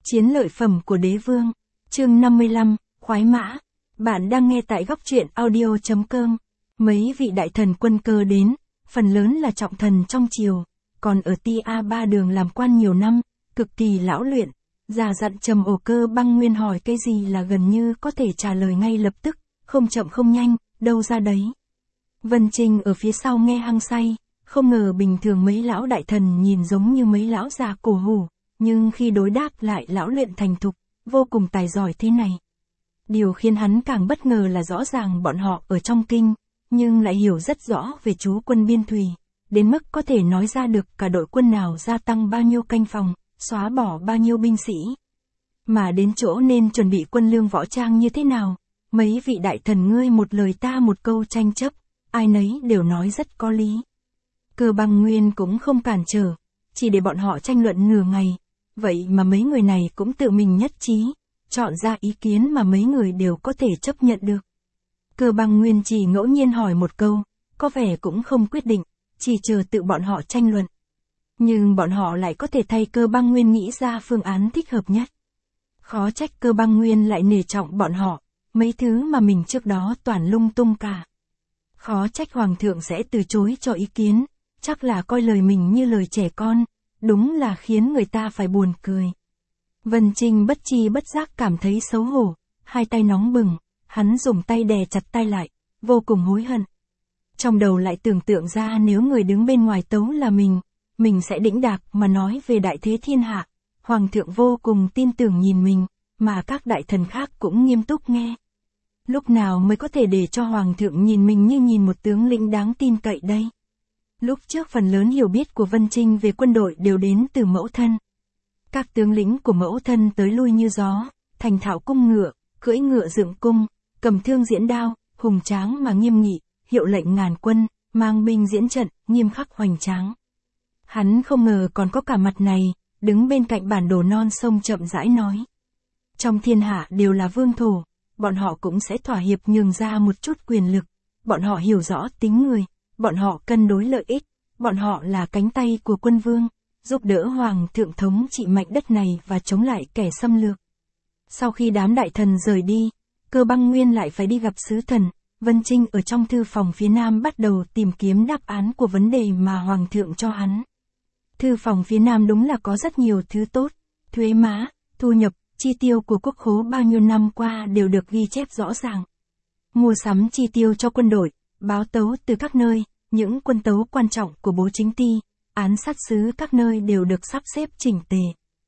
Chiến lợi phẩm của đế vương. Chương 55, khoái mã. Bạn đang nghe tại góc truyện audio.com. Mấy vị đại thần quân cơ đến, phần lớn là trọng thần trong triều, còn ở Tia Ba Đường làm quan nhiều năm, cực kỳ lão luyện. Già dặn trầm ổ Cơ Băng Nguyên hỏi cái gì là gần như có thể trả lời ngay lập tức, không chậm không nhanh, đâu ra đấy. Vân Trinh ở phía sau nghe hăng say, không ngờ bình thường mấy lão đại thần nhìn giống như mấy lão già cổ hủ, nhưng khi đối đáp lại lão luyện thành thục, vô cùng tài giỏi thế này. Điều khiến hắn càng bất ngờ là rõ ràng bọn họ ở trong kinh, nhưng lại hiểu rất rõ về chú quân biên thùy, đến mức có thể nói ra được cả đội quân nào gia tăng bao nhiêu canh phòng, xóa bỏ bao nhiêu binh sĩ. Mà đến chỗ nên chuẩn bị quân lương võ trang như thế nào, mấy vị đại thần ngươi một lời ta một câu tranh chấp, ai nấy đều nói rất có lý. Cơ Băng Nguyên cũng không cản trở, chỉ để bọn họ tranh luận nửa ngày, vậy mà mấy người này cũng tự mình nhất trí, chọn ra ý kiến mà mấy người đều có thể chấp nhận được. Cơ Băng Nguyên chỉ ngẫu nhiên hỏi một câu, có vẻ cũng không quyết định, chỉ chờ tự bọn họ tranh luận. Nhưng bọn họ lại có thể thay Cơ Băng Nguyên nghĩ ra phương án thích hợp nhất. Khó trách Cơ Băng Nguyên lại nể trọng bọn họ, mấy thứ mà mình trước đó toàn lung tung cả. Khó trách Hoàng thượng sẽ từ chối cho ý kiến, chắc là coi lời mình như lời trẻ con, đúng là khiến người ta phải buồn cười. Vân Trinh bất chi bất giác cảm thấy xấu hổ, hai tay nóng bừng, hắn dùng tay đè chặt tay lại, vô cùng hối hận. Trong đầu lại tưởng tượng ra nếu người đứng bên ngoài tấu là mình sẽ đĩnh đạc mà nói về đại thế thiên hạ. Hoàng thượng vô cùng tin tưởng nhìn mình, mà các đại thần khác cũng nghiêm túc nghe. Lúc nào mới có thể để cho Hoàng thượng nhìn mình như nhìn một tướng lĩnh đáng tin cậy đây? Lúc trước phần lớn hiểu biết của Vân Trinh về quân đội đều đến từ mẫu thân. Các tướng lĩnh của mẫu thân tới lui như gió, thành thạo cung ngựa, cưỡi ngựa dựng cung, cầm thương diễn đao, hùng tráng mà nghiêm nghị, hiệu lệnh ngàn quân, mang binh diễn trận, nghiêm khắc hoành tráng. Hắn không ngờ còn có cả mặt này, đứng bên cạnh bản đồ non sông chậm rãi nói. Trong thiên hạ đều là vương thổ, bọn họ cũng sẽ thỏa hiệp nhường ra một chút quyền lực, bọn họ hiểu rõ tính người, bọn họ cân đối lợi ích, bọn họ là cánh tay của quân vương, giúp đỡ Hoàng thượng thống trị mảnh đất này và chống lại kẻ xâm lược. Sau khi đám đại thần rời đi, Cơ Băng Nguyên lại phải đi gặp sứ thần. Vân Trinh ở trong thư phòng phía nam bắt đầu tìm kiếm đáp án của vấn đề mà Hoàng thượng cho hắn. Thư phòng phía nam đúng là có rất nhiều thứ tốt, thuế má, thu nhập, chi tiêu của quốc khố bao nhiêu năm qua đều được ghi chép rõ ràng. Mua sắm chi tiêu cho quân đội, báo tấu từ các nơi, những quân tấu quan trọng của Bố Chính Ty, án sát sứ các nơi đều được sắp xếp chỉnh tề.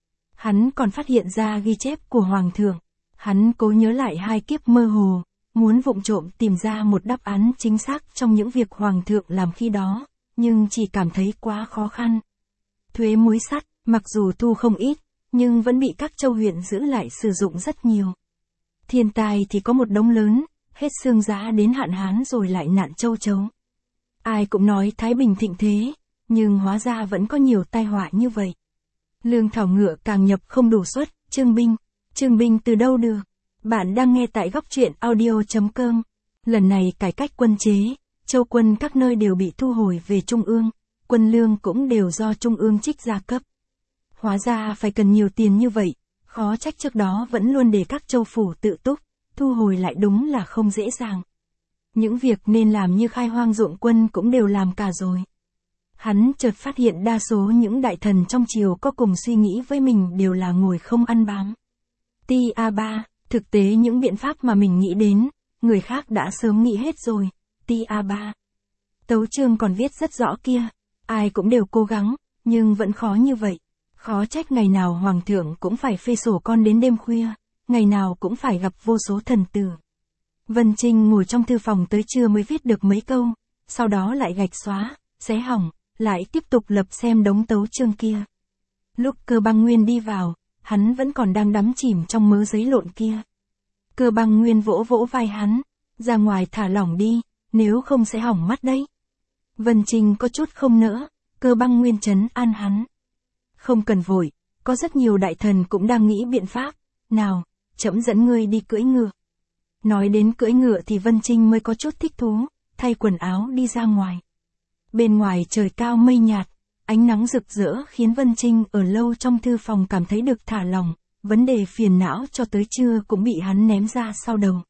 Hắn còn phát hiện ra ghi chép của Hoàng thượng, hắn cố nhớ lại hai kiếp mơ hồ, muốn vụng trộm tìm ra một đáp án chính xác trong những việc Hoàng thượng làm khi đó, nhưng chỉ cảm thấy quá khó khăn. Thuế muối sắt, mặc dù thu không ít, nhưng vẫn bị các châu huyện giữ lại sử dụng rất nhiều. Thiên tai thì có một đống lớn, hết xương giá đến hạn hán rồi lại nạn châu chấu. Ai cũng nói Thái Bình thịnh thế, nhưng hóa ra vẫn có nhiều tai họa như vậy. Lương thảo ngựa càng nhập không đủ suất, trương binh từ đâu được? Bạn đang nghe tại góc truyện audio.com. Lần này cải cách quân chế, châu quân các nơi đều bị thu hồi về Trung ương, quân lương cũng đều do Trung ương trích ra cấp. Hóa ra phải cần nhiều tiền như vậy, khó trách trước đó vẫn luôn để các châu phủ tự túc, thu hồi lại đúng là không dễ dàng. Những việc nên làm như khai hoang ruộng quân cũng đều làm cả rồi. Hắn chợt phát hiện đa số những đại thần trong triều có cùng suy nghĩ với mình đều là ngồi không ăn bám. Tia Ba, thực tế những biện pháp mà mình nghĩ đến, người khác đã sớm nghĩ hết rồi. Tia Ba. Tấu chương còn viết rất rõ kia, ai cũng đều cố gắng, nhưng vẫn khó như vậy. Khó trách ngày nào Hoàng thượng cũng phải phê sổ con đến đêm khuya, ngày nào cũng phải gặp vô số thần tử. Vân Trinh ngồi trong thư phòng tới trưa mới viết được mấy câu, sau đó lại gạch xóa, xé hỏng, lại tiếp tục lập xem đống tấu chương kia. Lúc Cơ Băng Nguyên đi vào, hắn vẫn còn đang đắm chìm trong mớ giấy lộn kia. Cơ Băng Nguyên vỗ vỗ vai hắn, ra ngoài thả lỏng đi, nếu không sẽ hỏng mắt đấy. Vân Trinh có chút không nỡ, Cơ Băng Nguyên trấn an hắn. Không cần vội, có rất nhiều đại thần cũng đang nghĩ biện pháp, nào, trẫm dẫn ngươi đi cưỡi ngựa. Nói đến cưỡi ngựa thì Vân Trinh mới có chút thích thú, thay quần áo đi ra ngoài. Bên ngoài trời cao mây nhạt, ánh nắng rực rỡ khiến Vân Trinh ở lâu trong thư phòng cảm thấy được thả lỏng, vấn đề phiền não cho tới trưa cũng bị hắn ném ra sau đầu.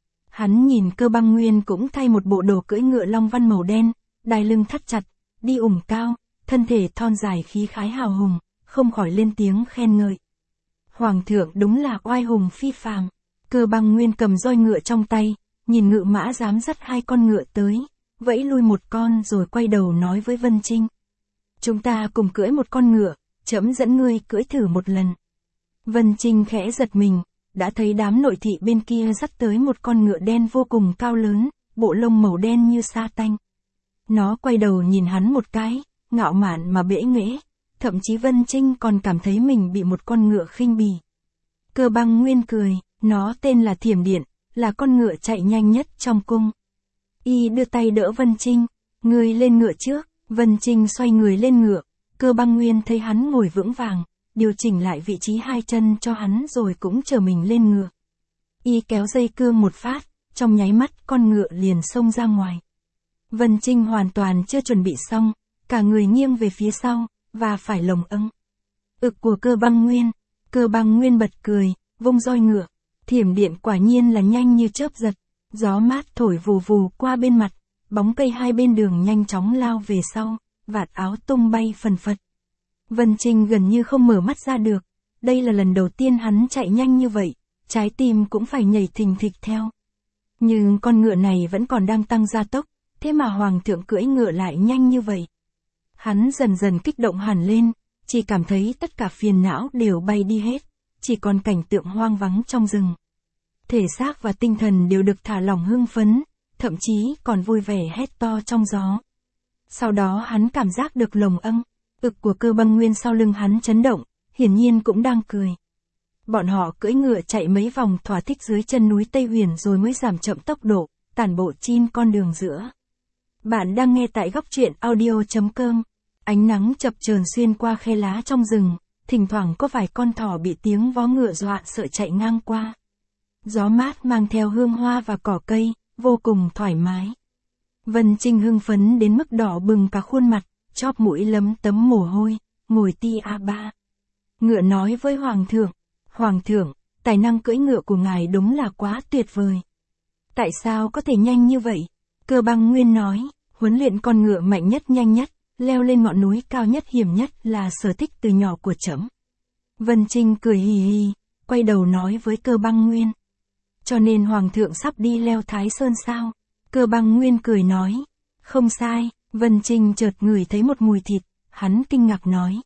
Hắn nhìn Cơ Băng Nguyên cũng thay một bộ đồ cưỡi ngựa long văn màu đen, đai lưng thắt chặt, đi ủng cao, thân thể thon dài khí khái hào hùng, không khỏi lên tiếng khen ngợi. Hoàng thượng đúng là oai hùng phi phàm. Cơ Băng Nguyên cầm roi ngựa trong tay, nhìn ngự mã dám dắt 2 con ngựa tới, vẫy lui một con rồi quay đầu nói với Vân Trinh. Chúng ta cùng cưỡi một con ngựa, trẫm dẫn ngươi cưỡi thử một lần. Vân Trinh khẽ giật mình, đã thấy đám nội thị bên kia dắt tới một con ngựa đen vô cùng cao lớn, bộ lông màu đen như sa tanh. Nó quay đầu nhìn hắn một cái, ngạo mạn mà bẽ nghễ, thậm chí Vân Trinh còn cảm thấy mình bị một con ngựa khinh bỉ. Cơ Băng Nguyên cười, nó tên là Thiểm Điện, là con ngựa chạy nhanh nhất trong cung. Y đưa tay đỡ Vân Trinh, ngươi lên ngựa trước. Vân Trinh xoay người lên ngựa, Cơ Băng Nguyên thấy hắn ngồi vững vàng, điều chỉnh lại vị trí 2 chân cho hắn rồi cũng chở mình lên ngựa. Y kéo dây cương một phát, trong nháy mắt con ngựa liền xông ra ngoài. Vân Trinh hoàn toàn chưa chuẩn bị xong, cả người nghiêng về phía sau, và phải lồng âng. Ực của Cơ Băng Nguyên. Cơ Băng Nguyên bật cười, vung roi ngựa. Thiểm Điện quả nhiên là nhanh như chớp giật, gió mát thổi vù vù qua bên mặt, bóng cây hai bên đường nhanh chóng lao về sau, vạt áo tung bay phần phật. Vân Trinh gần như không mở mắt ra được, đây là lần đầu tiên hắn chạy nhanh như vậy, trái tim cũng phải nhảy thình thịch theo. Nhưng con ngựa này vẫn còn đang tăng gia tốc, thế mà hoàng thượng cưỡi ngựa lại nhanh như vậy. Hắn dần dần kích động hẳn lên, chỉ cảm thấy tất cả phiền não đều bay đi hết, chỉ còn cảnh tượng hoang vắng trong rừng. Thể xác và tinh thần đều được thả lỏng hưng phấn, thậm chí còn vui vẻ hét to trong gió. Sau đó hắn cảm giác được lồng âng, ực của Cơ Băng Nguyên sau lưng hắn chấn động, hiển nhiên cũng đang cười. Bọn họ cưỡi ngựa chạy mấy vòng thỏa thích dưới chân núi Tây Huyền rồi mới giảm chậm tốc độ, tản bộ trên con đường giữa. Bạn đang nghe tại góc truyện audio.com. Ánh nắng chập chờn xuyên qua khe lá trong rừng, thỉnh thoảng có vài con thỏ bị tiếng vó ngựa dọa sợ chạy ngang qua. Gió mát mang theo hương hoa và cỏ cây, vô cùng thoải mái. Vân Trinh hưng phấn đến mức đỏ bừng cả khuôn mặt, chóp mũi lấm tấm mồ hôi, ngồi ti a ba. Ngựa nói với Hoàng thượng, tài năng cưỡi ngựa của ngài đúng là quá tuyệt vời. Tại sao có thể nhanh như vậy? Cơ Băng Nguyên nói, huấn luyện con ngựa mạnh nhất nhanh nhất, leo lên ngọn núi cao nhất hiểm nhất là sở thích từ nhỏ của trẫm. Vân Trinh cười hì hì, quay đầu nói với Cơ Băng Nguyên. Cho nên Hoàng thượng sắp đi leo Thái Sơn sao? Cơ Băng Nguyên cười nói. Không sai. Vân Trinh chợt ngửi thấy một mùi thịt, hắn kinh ngạc nói.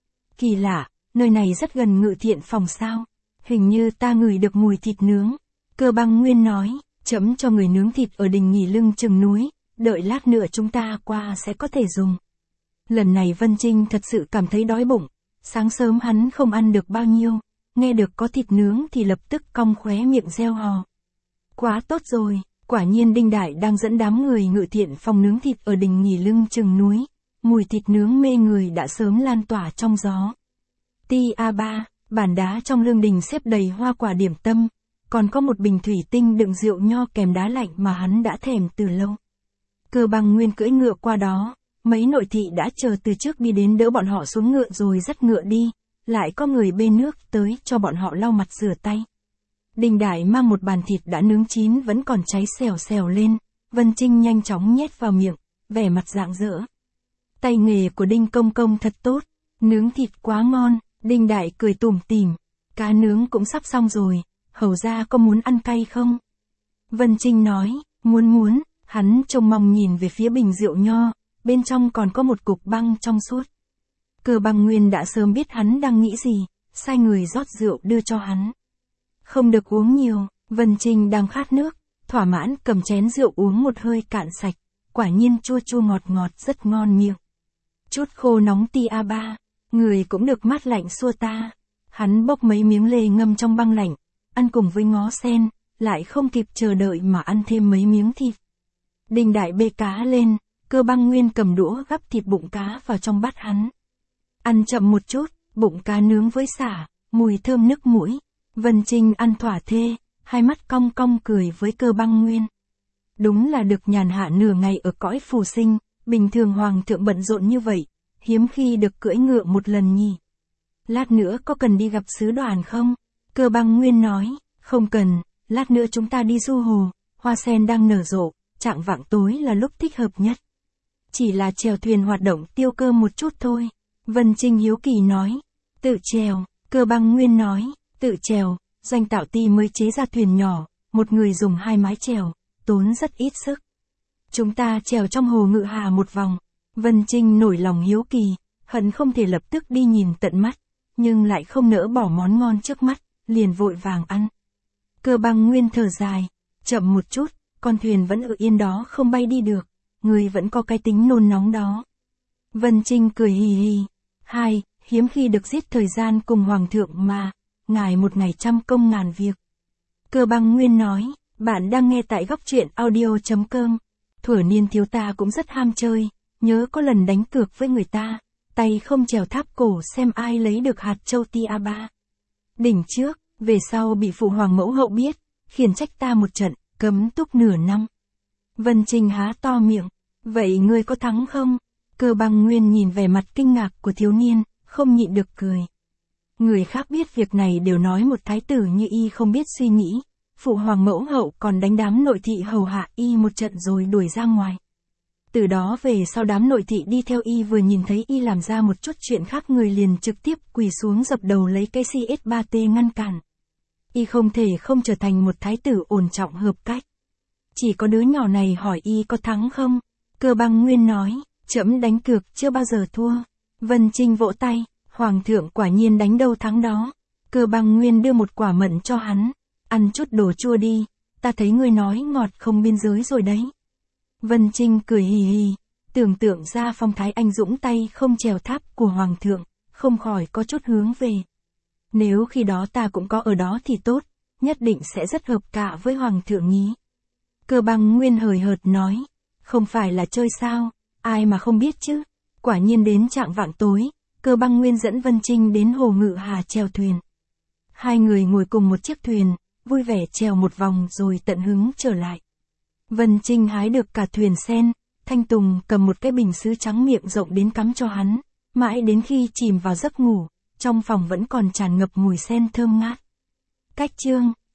Kỳ lạ, nơi này rất gần Ngự Thiện phòng sao? Hình như ta ngửi được mùi thịt nướng. Cơ Băng Nguyên nói, trẫm cho người nướng thịt ở đình nghỉ lưng chừng núi, đợi lát nữa chúng ta qua sẽ có thể dùng. Lần này Vân Trinh thật sự cảm thấy đói bụng, sáng sớm hắn không ăn được bao nhiêu, nghe được có thịt nướng thì lập tức cong khóe miệng reo hò. Quá tốt rồi, quả nhiên Đinh Đại đang dẫn đám người Ngự Thiện phòng nướng thịt ở đình nghỉ lưng chừng núi, mùi thịt nướng mê người đã sớm lan tỏa trong gió. Ti A3, bàn đá trong lương đình xếp đầy hoa quả điểm tâm, còn có một bình thủy tinh đựng rượu nho kèm đá lạnh mà hắn đã thèm từ lâu. Cơ Băng Nguyên cưỡi ngựa qua đó, mấy nội thị đã chờ từ trước đi đến đỡ bọn họ xuống ngựa rồi dắt ngựa đi, lại có người bê nước tới cho bọn họ lau mặt rửa tay. Đinh Đại mang một bàn thịt đã nướng chín vẫn còn cháy xèo xèo lên, Vân Trinh nhanh chóng nhét vào miệng, vẻ mặt rạng rỡ. Tay nghề của Đinh Công Công thật tốt, nướng thịt quá ngon. Đinh Đại cười tủm tỉm, cá nướng cũng sắp xong rồi, hầu ra có muốn ăn cay không? Vân Trinh nói, muốn, hắn trông mong nhìn về phía bình rượu nho, bên trong còn có một cục băng trong suốt. Cơ Băng Nguyên đã sớm biết hắn đang nghĩ gì, sai người rót rượu đưa cho hắn. Không được uống nhiều, Vân Trinh đang khát nước, thỏa mãn cầm chén rượu uống một hơi cạn sạch, quả nhiên chua chua ngọt ngọt rất ngon miệng. Chút khô nóng ti A3. Người cũng được mát lạnh xua ta. Hắn bốc mấy miếng lê ngâm trong băng lạnh, ăn cùng với ngó sen, lại không kịp chờ đợi mà ăn thêm mấy miếng thịt. Đinh Đại bê cá lên, Cơ Băng Nguyên cầm đũa gắp thịt bụng cá vào trong bát hắn. Ăn chậm một chút, bụng cá nướng với sả, mùi thơm nức mũi. Vân Trinh ăn thỏa thê, hai mắt cong cong cười với Cơ Băng Nguyên. Đúng là được nhàn hạ nửa ngày ở cõi phù sinh, bình thường hoàng thượng bận rộn như vậy. Hiếm khi được cưỡi ngựa một lần nhỉ. Lát nữa có cần đi gặp sứ đoàn không? Cơ Băng Nguyên nói, không cần, lát nữa chúng ta đi du hồ, hoa sen đang nở rộ, chạng vạng tối là lúc thích hợp nhất. Chỉ là chèo thuyền hoạt động tiêu cơ một chút thôi. Vân Trinh hiếu kỳ nói, tự chèo, Cơ Băng Nguyên nói, tự chèo, Doanh Tạo Ti mới chế ra thuyền nhỏ, một người dùng 2 mái chèo, tốn rất ít sức. Chúng ta chèo trong hồ Ngự Hà một vòng. Vân Trinh nổi lòng hiếu kỳ, hận không thể lập tức đi nhìn tận mắt, nhưng lại không nỡ bỏ món ngon trước mắt, liền vội vàng ăn. Cơ Băng Nguyên thở dài, chậm một chút, con thuyền vẫn ở yên đó không bay đi được, người vẫn có cái tính nôn nóng đó. Vân Trinh cười hì hì, hiếm khi được giết thời gian cùng Hoàng thượng mà, ngài một ngày trăm công ngàn việc. Cơ Băng Nguyên nói, bạn đang nghe tại góc truyện audio.com. Thuở niên thiếu ta cũng rất ham chơi, nhớ có lần đánh cược với người ta, tay không trèo tháp cổ xem ai lấy được hạt châu tia 3. Đỉnh trước, về sau bị phụ hoàng mẫu hậu biết, khiển trách ta một trận, cấm túc nửa năm. Vân Trinh há to miệng, vậy ngươi có thắng không? Cơ Băng Nguyên nhìn vẻ mặt kinh ngạc của thiếu niên, không nhịn được cười. Người khác biết việc này đều nói một thái tử như y không biết suy nghĩ, phụ hoàng mẫu hậu còn đánh đám nội thị hầu hạ y một trận rồi đuổi ra ngoài. Từ đó về sau đám nội thị đi theo y vừa nhìn thấy y làm ra một chút chuyện khác người liền trực tiếp quỳ xuống dập đầu lấy cái CS3T ngăn cản. Y không thể không trở thành một thái tử ổn trọng hợp cách. Chỉ có đứa nhỏ này hỏi y có thắng không? Cơ Băng Nguyên nói, trẫm đánh cược chưa bao giờ thua. Vân Trinh vỗ tay, Hoàng thượng quả nhiên đánh đâu thắng đó. Cơ Băng Nguyên đưa một quả mận cho hắn, ăn chút đồ chua đi, ta thấy ngươi nói ngọt không biên giới rồi đấy. Vân Trinh cười hì hì, tưởng tượng ra phong thái anh dũng tay không trèo tháp của Hoàng thượng, không khỏi có chút hướng về. Nếu khi đó ta cũng có ở đó thì tốt, nhất định sẽ rất hợp cạ với Hoàng thượng nhí. Cơ Băng Nguyên hời hợt nói, không phải là chơi sao, ai mà không biết chứ. Quả nhiên đến chạng vạng tối, Cơ Băng Nguyên dẫn Vân Trinh đến hồ Ngự Hà chèo thuyền. Hai người ngồi cùng một chiếc thuyền, vui vẻ chèo một vòng rồi tận hứng trở lại. Vân Trinh hái được cả thuyền sen, Thanh Tùng cầm một cái bình sứ trắng miệng rộng đến cắm cho hắn, mãi đến khi chìm vào giấc ngủ, trong phòng vẫn còn tràn ngập mùi sen thơm ngát. Cách chương